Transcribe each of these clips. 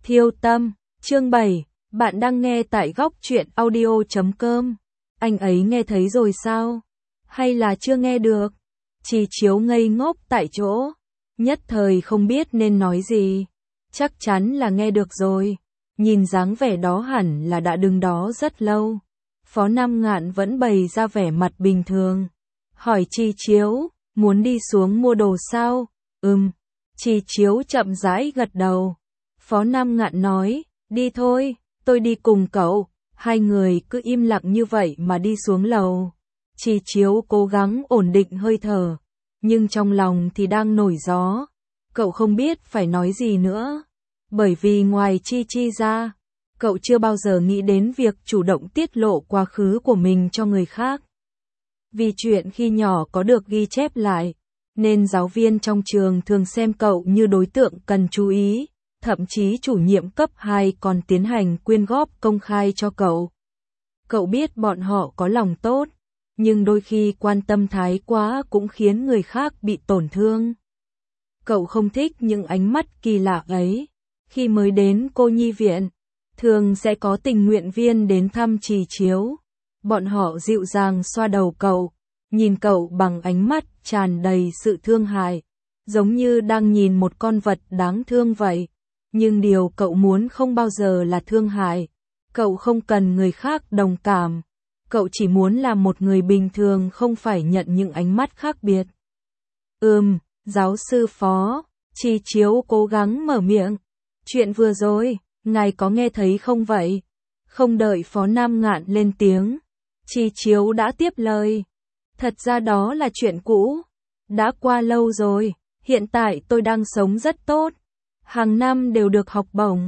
Thiêu tâm, chương 7, bạn đang nghe tại góc truyện audio.com. Anh ấy nghe thấy rồi sao? Hay là chưa nghe được? Chi Chiếu ngây ngốc tại chỗ, nhất thời không biết nên nói gì. Chắc chắn là nghe được rồi, nhìn dáng vẻ đó hẳn là đã đứng đó rất lâu. Phó Nam Ngạn vẫn bày ra vẻ mặt bình thường, hỏi Chi Chiếu, muốn đi xuống mua đồ sao? Chi Chiếu chậm rãi gật đầu. Phó Nam Ngạn nói, đi thôi, tôi đi cùng cậu. Hai người cứ im lặng như vậy mà đi xuống lầu. Chi Chiếu cố gắng ổn định hơi thở, nhưng trong lòng thì đang nổi gió. Cậu không biết phải nói gì nữa, bởi vì ngoài Chi Chi ra, cậu chưa bao giờ nghĩ đến việc chủ động tiết lộ quá khứ của mình cho người khác. Vì chuyện khi nhỏ có được ghi chép lại, nên giáo viên trong trường thường xem cậu như đối tượng cần chú ý, thậm chí chủ nhiệm cấp 2 còn tiến hành quyên góp công khai cho cậu. Cậu biết bọn họ có lòng tốt, nhưng đôi khi quan tâm thái quá cũng khiến người khác bị tổn thương. Cậu không thích những ánh mắt kỳ lạ ấy. Khi mới đến cô nhi viện, thường sẽ có tình nguyện viên đến thăm Chi Chiếu. Bọn họ dịu dàng xoa đầu cậu, nhìn cậu bằng ánh mắt tràn đầy sự thương hại, giống như đang nhìn một con vật đáng thương vậy. Nhưng điều cậu muốn không bao giờ là thương hại. Cậu không cần người khác đồng cảm. Cậu chỉ muốn là một người bình thường, không phải nhận những ánh mắt khác biệt. Giáo sư Phó, Chi Chiếu cố gắng mở miệng. Chuyện vừa rồi, ngài có nghe thấy không vậy? Không đợi Phó Nam Ngạn lên tiếng, Chi Chiếu đã tiếp lời. Thật ra đó là chuyện cũ, đã qua lâu rồi, hiện tại tôi đang sống rất tốt. Hàng năm đều được học bổng.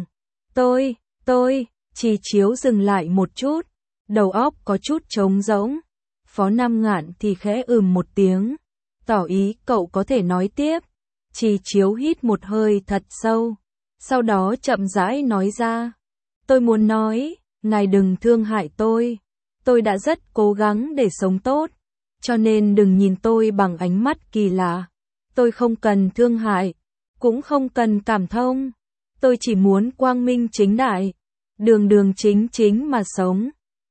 Chi Chiếu dừng lại một chút, đầu óc có chút trống rỗng. Phó Nam Ngạn thì khẽ một tiếng, tỏ ý cậu có thể nói tiếp. Chi Chiếu hít một hơi thật sâu, sau đó chậm rãi nói ra. Tôi muốn nói, ngài đừng thương hại tôi đã rất cố gắng để sống tốt, cho nên đừng nhìn tôi bằng ánh mắt kỳ lạ. Tôi không cần thương hại, cũng không cần cảm thông. Tôi chỉ muốn quang minh chính đại, đường chính chính mà sống.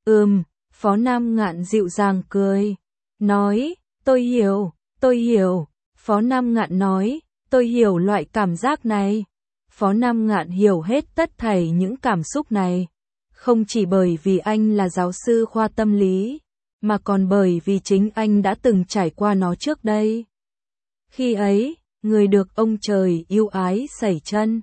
Phó Nam Ngạn dịu dàng cười, nói, tôi hiểu. Phó Nam Ngạn nói, tôi hiểu loại cảm giác này. Phó Nam Ngạn hiểu hết tất thảy những cảm xúc này, không chỉ bởi vì anh là giáo sư khoa tâm lý, mà còn bởi vì chính anh đã từng trải qua nó trước đây. Khi ấy, người được ông trời yêu ái sẩy chân,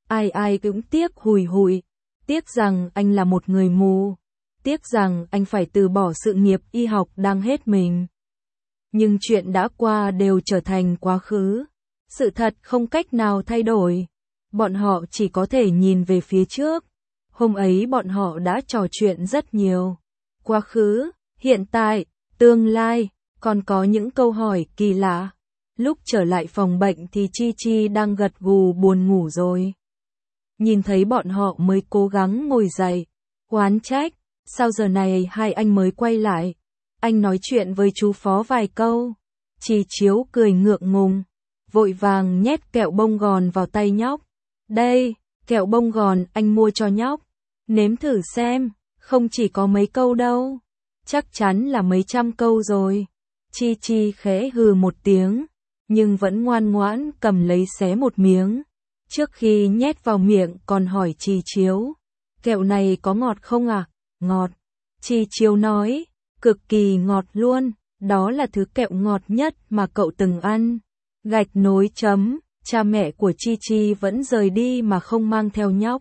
ai cũng tiếc hùi, tiếc rằng anh là một người mù, tiếc rằng anh phải từ bỏ sự nghiệp y học đang hết mình. Nhưng chuyện đã qua đều trở thành quá khứ, sự thật không cách nào thay đổi. Bọn họ chỉ có thể nhìn về phía trước. Hôm ấy bọn họ đã trò chuyện rất nhiều. Quá khứ, hiện tại, tương lai, còn có những câu hỏi kỳ lạ. Lúc trở lại phòng bệnh thì Chi Chi đang gật gù buồn ngủ rồi. Nhìn thấy bọn họ mới cố gắng ngồi dậy, oán trách, sao giờ này hai anh mới quay lại? Anh nói chuyện với chú Phó vài câu. Chi Chiếu cười ngượng ngùng, vội vàng nhét kẹo bông gòn vào tay nhóc. Đây, kẹo bông gòn anh mua cho nhóc. Nếm thử xem, không chỉ có mấy câu đâu. Chắc chắn là mấy trăm câu rồi. Chi Chi khẽ hừ một tiếng, nhưng vẫn ngoan ngoãn cầm lấy xé một miếng. Trước khi nhét vào miệng còn hỏi Chi Chiếu, kẹo này có ngọt không ạ? Ngọt. Chi Chiếu nói, cực kỳ ngọt luôn, đó là thứ kẹo ngọt nhất mà cậu từng ăn. Gạch nối chấm. Cha mẹ của Chi Chi vẫn rời đi mà không mang theo nhóc.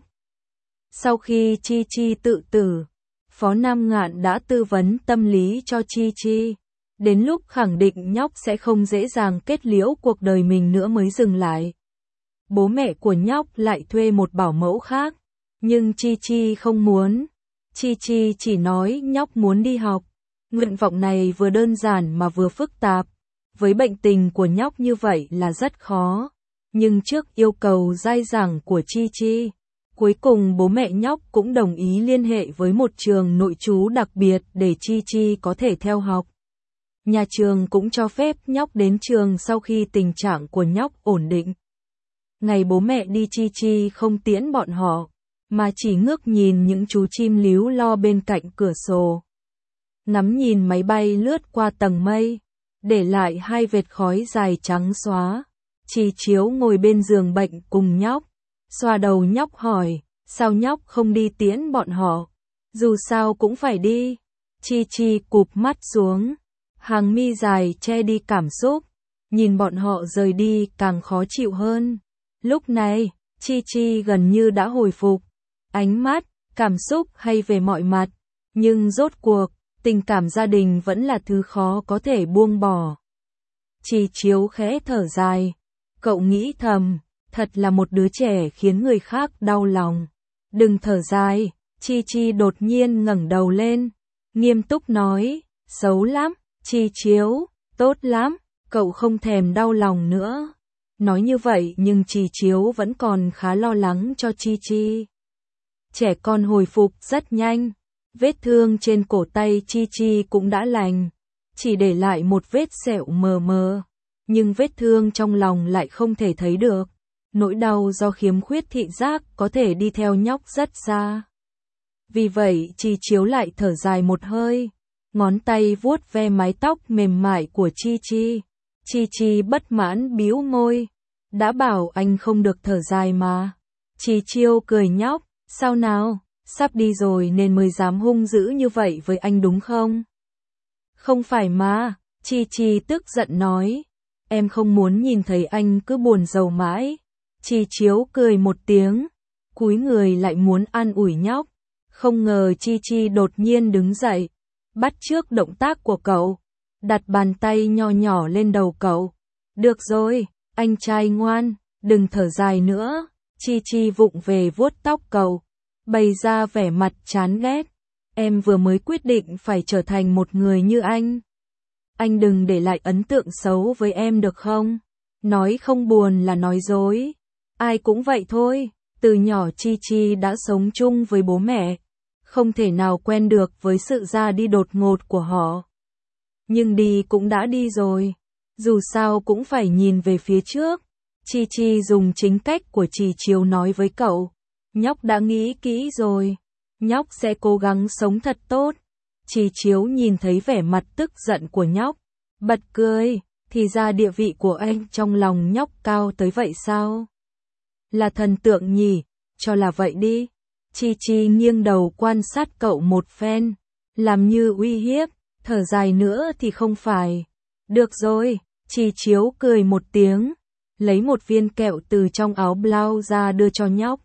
Sau khi Chi Chi tự tử, Phó Nam Ngạn đã tư vấn tâm lý cho Chi Chi. Đến lúc khẳng định nhóc sẽ không dễ dàng kết liễu cuộc đời mình nữa mới dừng lại. Bố mẹ của nhóc lại thuê một bảo mẫu khác, nhưng Chi Chi không muốn. Chi Chi chỉ nói nhóc muốn đi học. Nguyện vọng này vừa đơn giản mà vừa phức tạp. Với bệnh tình của nhóc như vậy là rất khó. Nhưng trước yêu cầu dai dẳng của Chi Chi, cuối cùng bố mẹ nhóc cũng đồng ý liên hệ với một trường nội trú đặc biệt để Chi Chi có thể theo học. Nhà trường cũng cho phép nhóc đến trường sau khi tình trạng của nhóc ổn định. Ngày bố mẹ đi Chi Chi không tiễn bọn họ, mà chỉ ngước nhìn những chú chim líu lo bên cạnh cửa sổ. Ngắm nhìn máy bay lướt qua tầng mây, để lại hai vệt khói dài trắng xóa. Chi Chiếu ngồi bên giường bệnh cùng nhóc, xoa đầu nhóc hỏi, sao nhóc không đi tiễn bọn họ? Dù sao cũng phải đi. Chi Chi cụp mắt xuống, hàng mi dài che đi cảm xúc, nhìn bọn họ rời đi càng khó chịu hơn. Lúc này, Chi Chi gần như đã hồi phục, ánh mắt, cảm xúc hay về mọi mặt, nhưng rốt cuộc, tình cảm gia đình vẫn là thứ khó có thể buông bỏ. Chi Chiếu khẽ thở dài, cậu nghĩ thầm, thật là một đứa trẻ khiến người khác đau lòng. Đừng thở dài, Chi Chi đột nhiên ngẩng đầu lên, nghiêm túc nói, xấu lắm, Chi Chiếu, tốt lắm, cậu không thèm đau lòng nữa. Nói như vậy nhưng Chi Chiếu vẫn còn khá lo lắng cho Chi Chi. Trẻ con hồi phục rất nhanh, vết thương trên cổ tay Chi Chi cũng đã lành, chỉ để lại một vết sẹo mờ mờ, nhưng vết thương trong lòng lại không thể thấy được. Nỗi đau do khiếm khuyết thị giác có thể đi theo nhóc rất xa. Vì vậy Chi Chiếu lại thở dài một hơi, ngón tay vuốt ve mái tóc mềm mại của Chi Chi. Chi Chi bất mãn bĩu môi, đã bảo anh không được thở dài mà. Chi Chiêu cười nhóc, sao nào, sắp đi rồi nên mới dám hung dữ như vậy với anh đúng không? Không phải mà, Chi Chi tức giận nói, em không muốn nhìn thấy anh cứ buồn rầu mãi. Chi Chiếu cười một tiếng, cúi người lại muốn an ủi nhóc. Không ngờ Chi Chi đột nhiên đứng dậy, bắt chước động tác của cậu, đặt bàn tay nho nhỏ lên đầu cậu. Được rồi, anh trai ngoan, đừng thở dài nữa. Chi Chi vụng về vuốt tóc cậu, bày ra vẻ mặt chán ghét. Em vừa mới quyết định phải trở thành một người như anh. Anh đừng để lại ấn tượng xấu với em được không? Nói không buồn là nói dối. Ai cũng vậy thôi, từ nhỏ Chi Chi đã sống chung với bố mẹ, không thể nào quen được với sự ra đi đột ngột của họ. Nhưng đi cũng đã đi rồi, dù sao cũng phải nhìn về phía trước. Chi Chi dùng chính cách của Chi Chiếu nói với cậu, nhóc đã nghĩ kỹ rồi, nhóc sẽ cố gắng sống thật tốt. Chi Chiếu nhìn thấy vẻ mặt tức giận của nhóc, bật cười, thì ra địa vị của anh trong lòng nhóc cao tới vậy sao? Là thần tượng nhỉ, cho là vậy đi. Chi Chi nghiêng đầu quan sát cậu một phen, làm như uy hiếp, thở dài nữa thì không phải. Được rồi, Chi Chiếu cười một tiếng, lấy một viên kẹo từ trong áo blau ra đưa cho nhóc.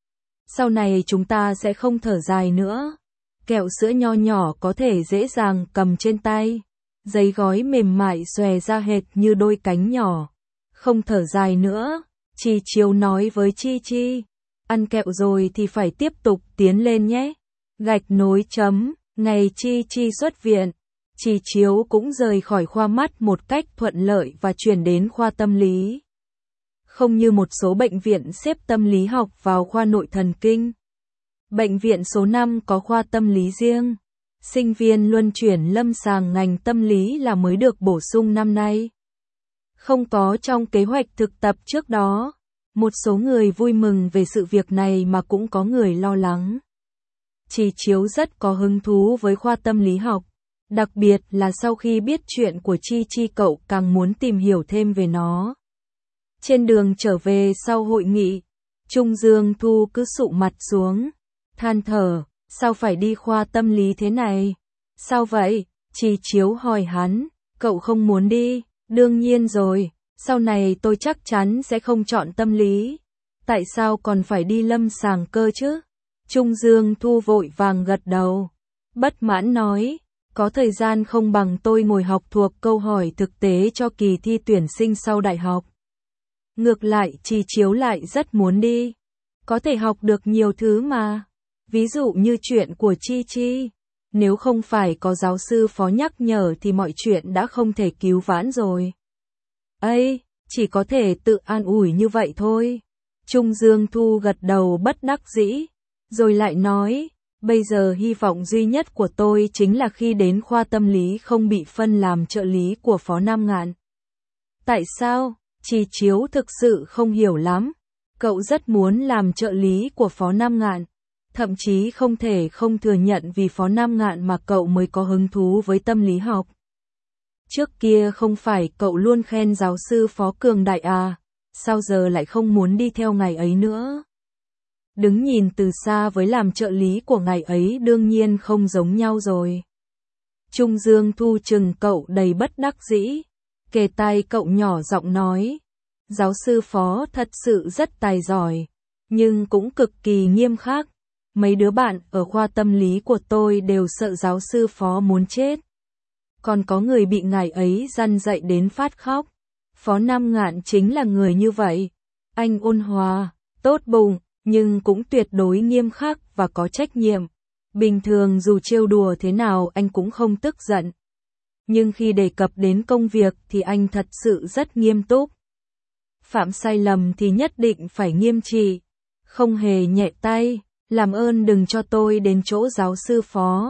Sau này chúng ta sẽ không thở dài nữa. Kẹo sữa nho nhỏ có thể dễ dàng cầm trên tay, giấy gói mềm mại xòe ra hệt như đôi cánh nhỏ. Không thở dài nữa, Chi Chiếu nói với Chi Chi. Ăn kẹo rồi thì phải tiếp tục tiến lên nhé. Gạch nối chấm, ngày Chi Chi xuất viện, Chi Chiếu cũng rời khỏi khoa mắt một cách thuận lợi và chuyển đến khoa tâm lý. Không như một số bệnh viện xếp tâm lý học vào khoa nội thần kinh. Bệnh viện số 5 có khoa tâm lý riêng. Sinh viên luân chuyển lâm sàng ngành tâm lý là mới được bổ sung năm nay. Không có trong kế hoạch thực tập trước đó. Một số người vui mừng về sự việc này mà cũng có người lo lắng. Chi Chiếu rất có hứng thú với khoa tâm lý học, đặc biệt là sau khi biết chuyện của Chi Chi cậu càng muốn tìm hiểu thêm về nó. Trên đường trở về sau hội nghị, Trung Dương Thu cứ sụ mặt xuống, than thở, sao phải đi khoa tâm lý thế này? Sao vậy? Chi Chiếu hỏi hắn, cậu không muốn đi, đương nhiên rồi. Sau này tôi chắc chắn sẽ không chọn tâm lý. Tại sao còn phải đi lâm sàng cơ chứ? Trung Dương Thu vội vàng gật đầu. Bất mãn nói, có thời gian không bằng tôi ngồi học thuộc câu hỏi thực tế cho kỳ thi tuyển sinh sau đại học. Ngược lại Chi Chiếu lại rất muốn đi. Có thể học được nhiều thứ mà. Ví dụ như chuyện của Chi Chi. Nếu không phải có giáo sư phó nhắc nhở thì mọi chuyện đã không thể cứu vãn rồi. Ây, chỉ có thể tự an ủi như vậy thôi. Trung Dương Thu gật đầu bất đắc dĩ, rồi lại nói, bây giờ hy vọng duy nhất của tôi chính là khi đến khoa tâm lý không bị phân làm trợ lý của Phó Nam Ngạn. Tại sao? Chi Chiếu thực sự không hiểu lắm. Cậu rất muốn làm trợ lý của Phó Nam Ngạn. thậm chí không thể không thừa nhận vì Phó Nam Ngạn mà cậu mới có hứng thú với tâm lý học. Trước kia không phải cậu luôn khen giáo sư Phó cường đại à, sao giờ lại không muốn đi theo ngài ấy nữa? Đứng nhìn từ xa với làm trợ lý của ngài ấy đương nhiên không giống nhau rồi. Trung Dương Thu chừng cậu đầy bất đắc dĩ, kề tai cậu nhỏ giọng nói, giáo sư Phó thật sự rất tài giỏi, nhưng cũng cực kỳ nghiêm khắc. Mấy đứa bạn ở khoa tâm lý của tôi đều sợ giáo sư Phó muốn chết. Còn có người bị ngài ấy răn dạy đến phát khóc. Phó Nam Ngạn chính là người như vậy. Anh ôn hòa, tốt bụng, nhưng cũng tuyệt đối nghiêm khắc và có trách nhiệm. Bình thường dù trêu đùa thế nào anh cũng không tức giận. Nhưng khi đề cập đến công việc thì anh thật sự rất nghiêm túc. Phạm sai lầm thì nhất định phải nghiêm trị, không hề nhẹ tay. Làm ơn đừng cho tôi đến chỗ giáo sư Phó.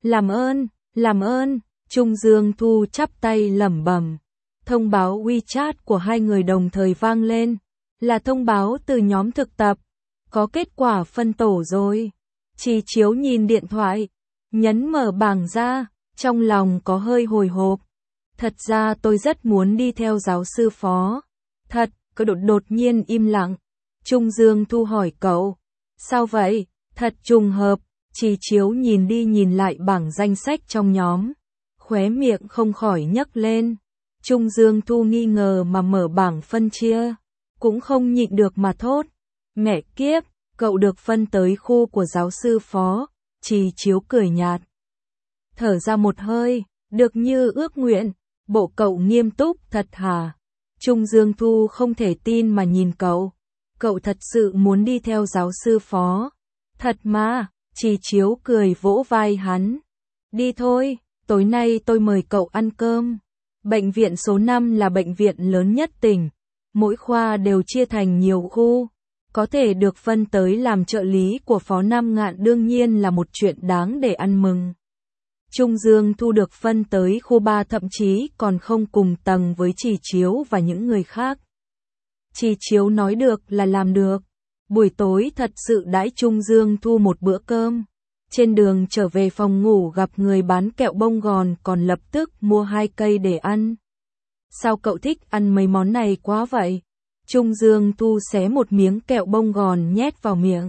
Làm ơn. Trung Dương Thu chắp tay lẩm bẩm. Thông báo WeChat của hai người đồng thời vang lên, là thông báo từ nhóm thực tập. Có kết quả phân tổ rồi. Trì Chiếu nhìn điện thoại, nhấn mở bảng ra, trong lòng có hơi hồi hộp. Thật ra tôi rất muốn đi theo giáo sư Phó. Thật, cậu đột nhiên im lặng. Trung Dương Thu hỏi cậu. Sao vậy? Thật trùng hợp. Trì Chiếu nhìn đi nhìn lại bảng danh sách trong nhóm, khóe miệng không khỏi nhấc lên. Trung Dương Thu nghi ngờ mà mở bảng phân chia, cũng không nhịn được mà thốt. Mẹ kiếp, cậu được phân tới khu của giáo sư Phó. Trì Chiếu cười nhạt, thở ra một hơi, được như ước nguyện. Bộ cậu nghiêm túc thật hả? Trung Dương Thu không thể tin mà nhìn cậu. Cậu thật sự muốn đi theo giáo sư Phó? Thật mà. Trì Chiếu cười vỗ vai hắn. Đi thôi, tối nay tôi mời cậu ăn cơm. Bệnh viện số 5 là bệnh viện lớn nhất tỉnh. Mỗi khoa đều chia thành nhiều khu. Có thể được phân tới làm trợ lý của Phó Nam Ngạn đương nhiên là một chuyện đáng để ăn mừng. Trung Dương Thu được phân tới khu 3 thậm chí còn không cùng tầng với Trì Chiếu và những người khác. Trì Chiếu nói được là làm được. Buổi tối thật sự đãi Trung Dương Thu một bữa cơm. Trên đường trở về phòng ngủ gặp người bán kẹo bông gòn còn lập tức mua 2 cây để ăn. Sao cậu thích ăn mấy món này quá vậy? Trung Dương Thu xé một miếng kẹo bông gòn nhét vào miệng.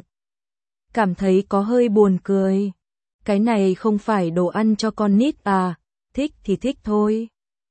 Cảm thấy có hơi buồn cười. Cái này không phải đồ ăn cho con nít à, thích thì thích thôi.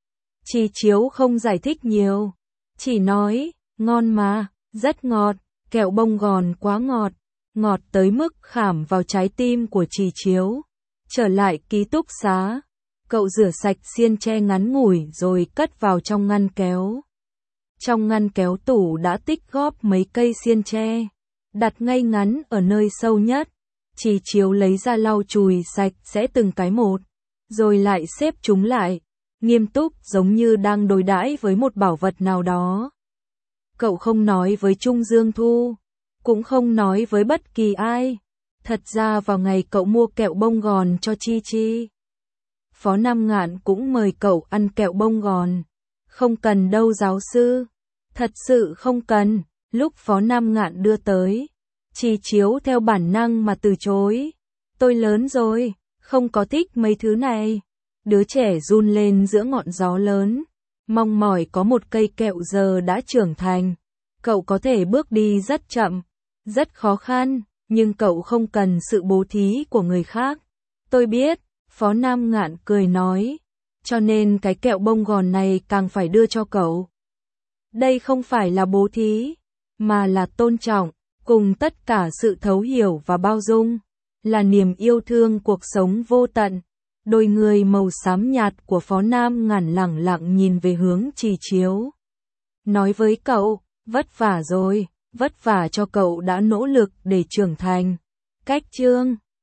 Trì Chiếu không giải thích nhiều, chỉ nói, ngon mà, rất ngọt, kẹo bông gòn quá ngọt, ngọt tới mức khảm vào trái tim của Trì Chiếu. Trở lại ký túc xá, cậu rửa sạch xiên tre ngắn ngủi rồi cất vào trong ngăn kéo. Trong ngăn kéo tủ đã tích góp mấy cây xiên tre, đặt ngay ngắn ở nơi sâu nhất. Trì Chiếu lấy ra lau chùi sạch sẽ từng cái một, rồi lại xếp chúng lại, nghiêm túc giống như đang đối đãi với một bảo vật nào đó. Cậu không nói với Trung Dương Thu, cũng không nói với bất kỳ ai. Thật ra vào ngày cậu mua kẹo bông gòn cho Chi Chi, Phó Nam Ngạn cũng mời cậu ăn kẹo bông gòn. Không cần đâu giáo sư, thật sự không cần. Lúc Phó Nam Ngạn đưa tới, Trì Chiếu theo bản năng mà từ chối. Tôi lớn rồi, không có thích mấy thứ này. Đứa trẻ run lên giữa ngọn gió lớn, mong mỏi có một cây kẹo giờ đã trưởng thành. Cậu có thể bước đi rất chậm, rất khó khăn, nhưng cậu không cần sự bố thí của người khác. Tôi biết, Phó Nam Ngạn cười nói, cho nên cái kẹo bông gòn này càng phải đưa cho cậu. Đây không phải là bố thí, mà là tôn trọng, cùng tất cả sự thấu hiểu và bao dung, là niềm yêu thương cuộc sống vô tận. Đôi người màu xám nhạt của Phó Nam Ngạn lẳng lặng nhìn về hướng Trì Chiếu. Nói với cậu, vất vả rồi, vất vả cho cậu đã nỗ lực để trưởng thành. Cách chương